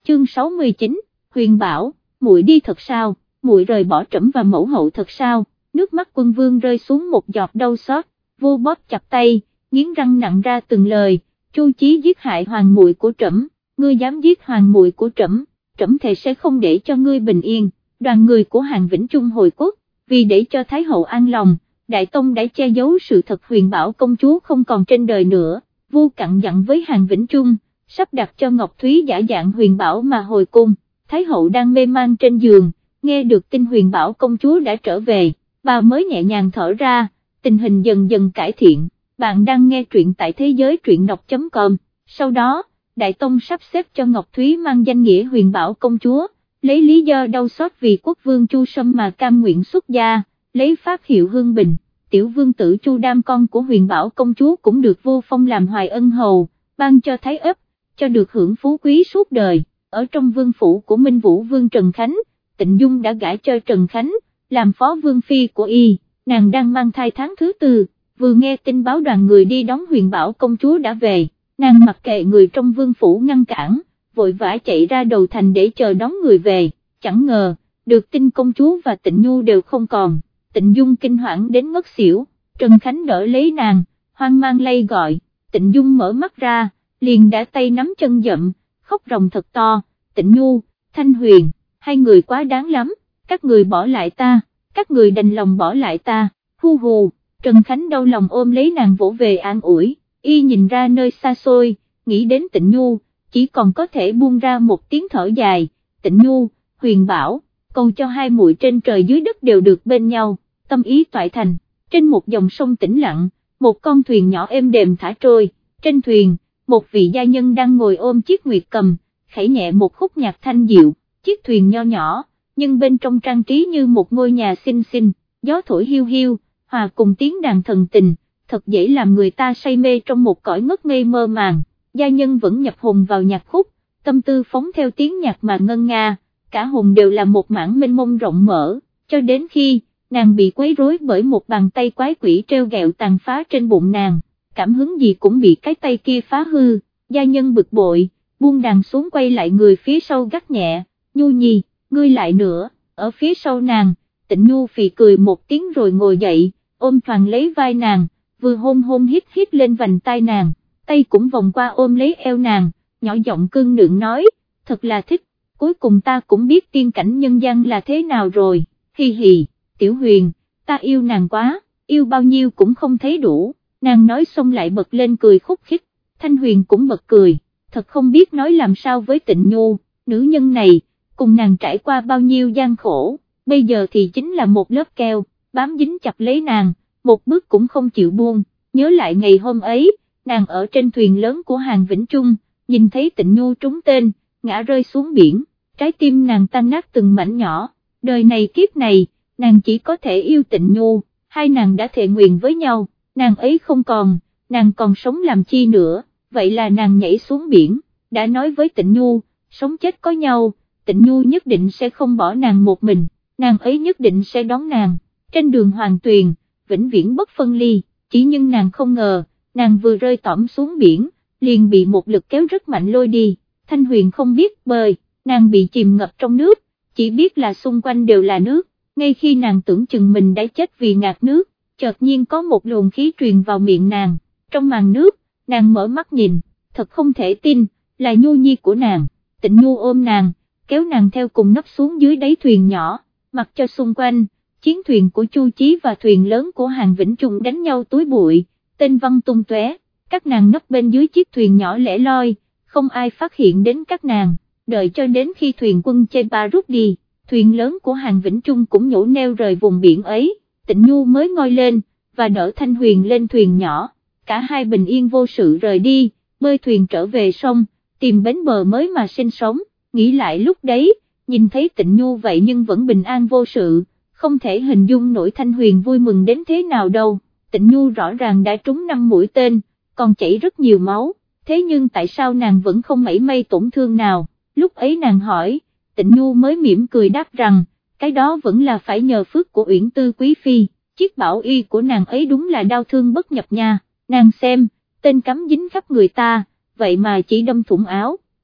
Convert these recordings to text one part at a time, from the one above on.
chương 69, Huyền bảo, muội đi thật sao, muội rời bỏ trẫm và mẫu hậu thật sao, nước mắt Quân Vương rơi xuống một giọt đau xót, vô bóp chặt tay, nghiến răng nặng ra từng lời, Chu Chí giết hại hoàng muội của trẫm, ngươi dám giết hoàng muội của trẫm, trẫm thề sẽ không để cho ngươi bình yên. Đoàn người của Hàn Vĩnh Trung hồi quốc, vì để cho Thái hậu an lòng, Đại Tông đã che giấu sự thật Huyền bảo công chúa không còn trên đời nữa, Vu cặn dặn với Hàn Vĩnh Trung, sắp đặt cho Ngọc Thúy giả dạng Huyền bảo mà hồi cung. Thái hậu đang mê man trên giường, nghe được tin Huyền bảo công chúa đã trở về, bà mới nhẹ nhàng thở ra, tình hình dần dần cải thiện. Bạn đang nghe truyện tại thế giới truyện đọc.com, sau đó, Đại Tông sắp xếp cho Ngọc Thúy mang danh nghĩa Huyền bảo công chúa, lấy lý do đau xót vì quốc vương Chu Sâm mà cam nguyện xuất gia, lấy pháp hiệu Hương Bình. Tiểu vương tử Chu Đam con của Huyền bảo công chúa cũng được Vô Phong làm Hoài Ân hầu, ban cho thái ấp, cho được hưởng phú quý suốt đời. Ở trong vương phủ của Minh Vũ vương Trần Khánh, Tịnh Dung đã gả cho Trần Khánh, làm phó vương phi của y, nàng đang mang thai tháng thứ 4, vừa nghe tin báo đoàn người đi đón Huyền bảo công chúa đã về, nàng mặc kệ người trong vương phủ ngăn cản, vội vã chạy ra đầu thành để chờ đón người về, chẳng ngờ, được tin công chúa và Tịnh Nhu đều không còn, Tịnh Dung kinh hoảng đến ngất xỉu, Trần Khánh đỡ lấy nàng, hoang mang lay gọi, Tịnh Dung mở mắt ra, liền đã tay nắm chân dậm, khóc ròng thật to, Tịnh Nhu, Thanh Huyền, hai người quá đáng lắm, các người bỏ lại ta, các người đành lòng bỏ lại ta, hu hù, Trần Khánh đau lòng ôm lấy nàng vỗ về an ủi, y nhìn ra nơi xa xôi, nghĩ đến Tịnh Nhu, chỉ còn có thể buông ra một tiếng thở dài, Tịnh Nhu, Huyền bảo, cầu cho hai muội trên trời dưới đất đều được bên nhau, tâm ý toại thành, trên một dòng sông tĩnh lặng, một con thuyền nhỏ êm đềm thả trôi, trên thuyền, một vị gia nhân đang ngồi ôm chiếc nguyệt cầm, khẩy nhẹ một khúc nhạc thanh diệu, chiếc thuyền nho nhỏ, nhưng bên trong trang trí như một ngôi nhà xinh xinh, gió thổi hiu hiu, hòa cùng tiếng đàn thần tình, thật dễ làm người ta say mê trong một cõi ngất ngây mơ màng. Gia nhân vẫn nhập hồn vào nhạc khúc, tâm tư phóng theo tiếng nhạc mà ngân nga, cả hồn đều là một mảng mênh mông rộng mở, cho đến khi, nàng bị quấy rối bởi một bàn tay quái quỷ treo gẹo tàn phá trên bụng nàng, cảm hứng gì cũng bị cái tay kia phá hư, gia nhân bực bội, buông đàn xuống quay lại người phía sau gắt nhẹ, Nhu Nhi, ngươi lại nữa, ở phía sau nàng, Tịnh Nhu phì cười một tiếng rồi ngồi dậy, ôm choàng lấy vai nàng, vừa hôn hôn hít hít lên vành tai nàng, tay cũng vòng qua ôm lấy eo nàng, nhỏ giọng cưng nựng nói, thật là thích, cuối cùng ta cũng biết tiên cảnh nhân gian là thế nào rồi, hi hi, Tiểu Huyền, ta yêu nàng quá, yêu bao nhiêu cũng không thấy đủ, nàng nói xong lại bật lên cười khúc khích, Thanh Huyền cũng bật cười, thật không biết nói làm sao với Tịnh Nhu, nữ nhân này, cùng nàng trải qua bao nhiêu gian khổ, bây giờ thì chính là một lớp keo, bám dính chặt lấy nàng, một bước cũng không chịu buông, nhớ lại ngày hôm ấy, nàng ở trên thuyền lớn của Hàn Vĩnh Trung, nhìn thấy Tịnh Nhu trúng tên, ngã rơi xuống biển, trái tim nàng tan nát từng mảnh nhỏ, đời này kiếp này, nàng chỉ có thể yêu Tịnh Nhu, hai nàng đã thề nguyện với nhau, nàng ấy không còn, nàng còn sống làm chi nữa, vậy là nàng nhảy xuống biển, đã nói với Tịnh Nhu, sống chết có nhau, Tịnh Nhu nhất định sẽ không bỏ nàng một mình, nàng ấy nhất định sẽ đón nàng, trên đường Hoàng Tuyền, vĩnh viễn bất phân ly, chỉ nhưng nàng không ngờ, nàng vừa rơi tõm xuống biển, liền bị một lực kéo rất mạnh lôi đi, Thanh Huyền không biết bơi, nàng bị chìm ngập trong nước, chỉ biết là xung quanh đều là nước, ngay khi nàng tưởng chừng mình đã chết vì ngạt nước, chợt nhiên có một luồng khí truyền vào miệng nàng, trong màn nước, nàng mở mắt nhìn, thật không thể tin, là Nhu Nhi của nàng, Tịnh Nhu ôm nàng, kéo nàng theo cùng nấp xuống dưới đáy thuyền nhỏ, mặc cho xung quanh, chiến thuyền của Chu Chí và thuyền lớn của Hàn Vĩnh Trung đánh nhau túi bụi, tên văng tung tóe, các nàng nấp bên dưới chiếc thuyền nhỏ lẻ loi, không ai phát hiện đến các nàng, đợi cho đến khi thuyền quân Chepa rút đi, thuyền lớn của Hàn Vĩnh Trung cũng nhổ neo rời vùng biển ấy, Tịnh Nhu mới ngoi lên, và đỡ Thanh Huyền lên thuyền nhỏ, cả hai bình yên vô sự rời đi, bơi thuyền trở về sông, tìm bến bờ mới mà sinh sống, nghĩ lại lúc đấy, nhìn thấy Tịnh Nhu vậy nhưng vẫn bình an vô sự, không thể hình dung nổi Thanh Huyền vui mừng đến thế nào đâu, Tịnh Nhu rõ ràng đã trúng 5 mũi tên, còn chảy rất nhiều máu, thế nhưng tại sao nàng vẫn không mảy may tổn thương nào, lúc ấy nàng hỏi, Tịnh Nhu mới mỉm cười đáp rằng, cái đó vẫn là phải nhờ phước của Uyển Tư Quý Phi, chiếc bảo y của nàng ấy đúng là đau thương bất nhập nha, nàng xem, tên cắm dính khắp người ta, vậy mà chỉ đâm thủng áo,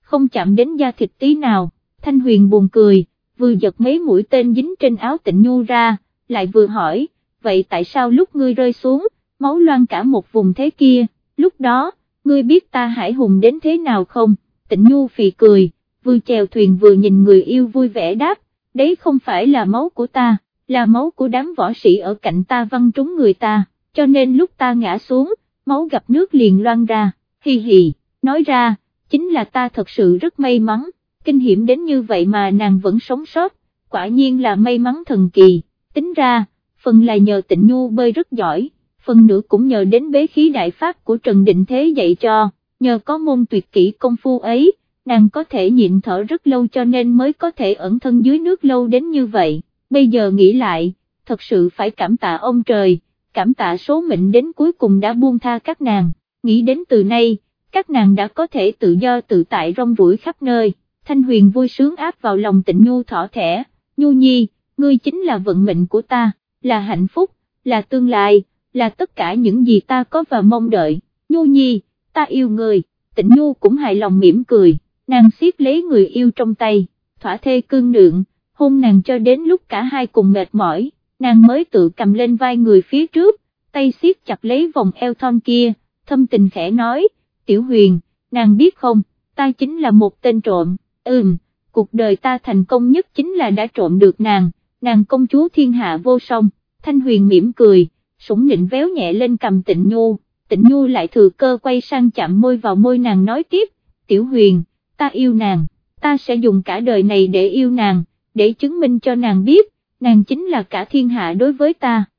không chạm đến da thịt tí nào. Thanh Huyền buồn cười, vừa giật mấy mũi tên dính trên áo Tịnh Nhu ra, lại vừa hỏi, vậy tại sao lúc ngươi rơi xuống, máu loang cả một vùng thế kia, lúc đó, ngươi biết ta hải hùng đến thế nào không? Tịnh Nhu phì cười, vừa chèo thuyền vừa nhìn người yêu vui vẻ đáp, đấy không phải là máu của ta, là máu của đám võ sĩ ở cạnh ta văng trúng người ta, cho nên lúc ta ngã xuống, máu gặp nước liền loang ra, hi hi, nói ra, chính là ta thật sự rất may mắn, kinh hiểm đến như vậy mà nàng vẫn sống sót, quả nhiên là may mắn thần kỳ, tính ra, phần là nhờ Tịnh Nhu bơi rất giỏi, phần nữa cũng nhờ đến bế khí đại pháp của Trần Định Thế dạy cho, nhờ có môn tuyệt kỹ công phu ấy, nàng có thể nhịn thở rất lâu cho nên mới có thể ẩn thân dưới nước lâu đến như vậy, bây giờ nghĩ lại, thật sự phải cảm tạ ông trời, cảm tạ số mệnh đến cuối cùng đã buông tha các nàng, nghĩ đến từ nay, các nàng đã có thể tự do tự tại rong ruổi khắp nơi. Thanh Huyền vui sướng áp vào lòng Tịnh Nhu thỏ thẻ, Nhu nhi, ngươi chính là vận mệnh của ta, là hạnh phúc, là tương lai, là tất cả những gì ta có và mong đợi, Nhu nhi, ta yêu ngươi. Tịnh Nhu cũng hài lòng mỉm cười, nàng siết lấy người yêu trong tay, thỏa thê cương nượng, hôn nàng cho đến lúc cả hai cùng mệt mỏi, nàng mới tự cầm lên vai người phía trước, tay siết chặt lấy vòng eo thon kia, thâm tình khẽ nói, Tiểu Huyền, nàng biết không, ta chính là một tên trộm. Cuộc đời ta thành công nhất chính là đã trộm được nàng công chúa thiên hạ vô song. Thanh Huyền mỉm cười, sủng nịnh véo nhẹ lên cầm Tịnh Nhu lại thừa cơ quay sang chạm môi vào môi nàng nói tiếp, Tiểu Huyền, ta yêu nàng, ta sẽ dùng cả đời này để yêu nàng, để chứng minh cho nàng biết, nàng chính là cả thiên hạ đối với ta.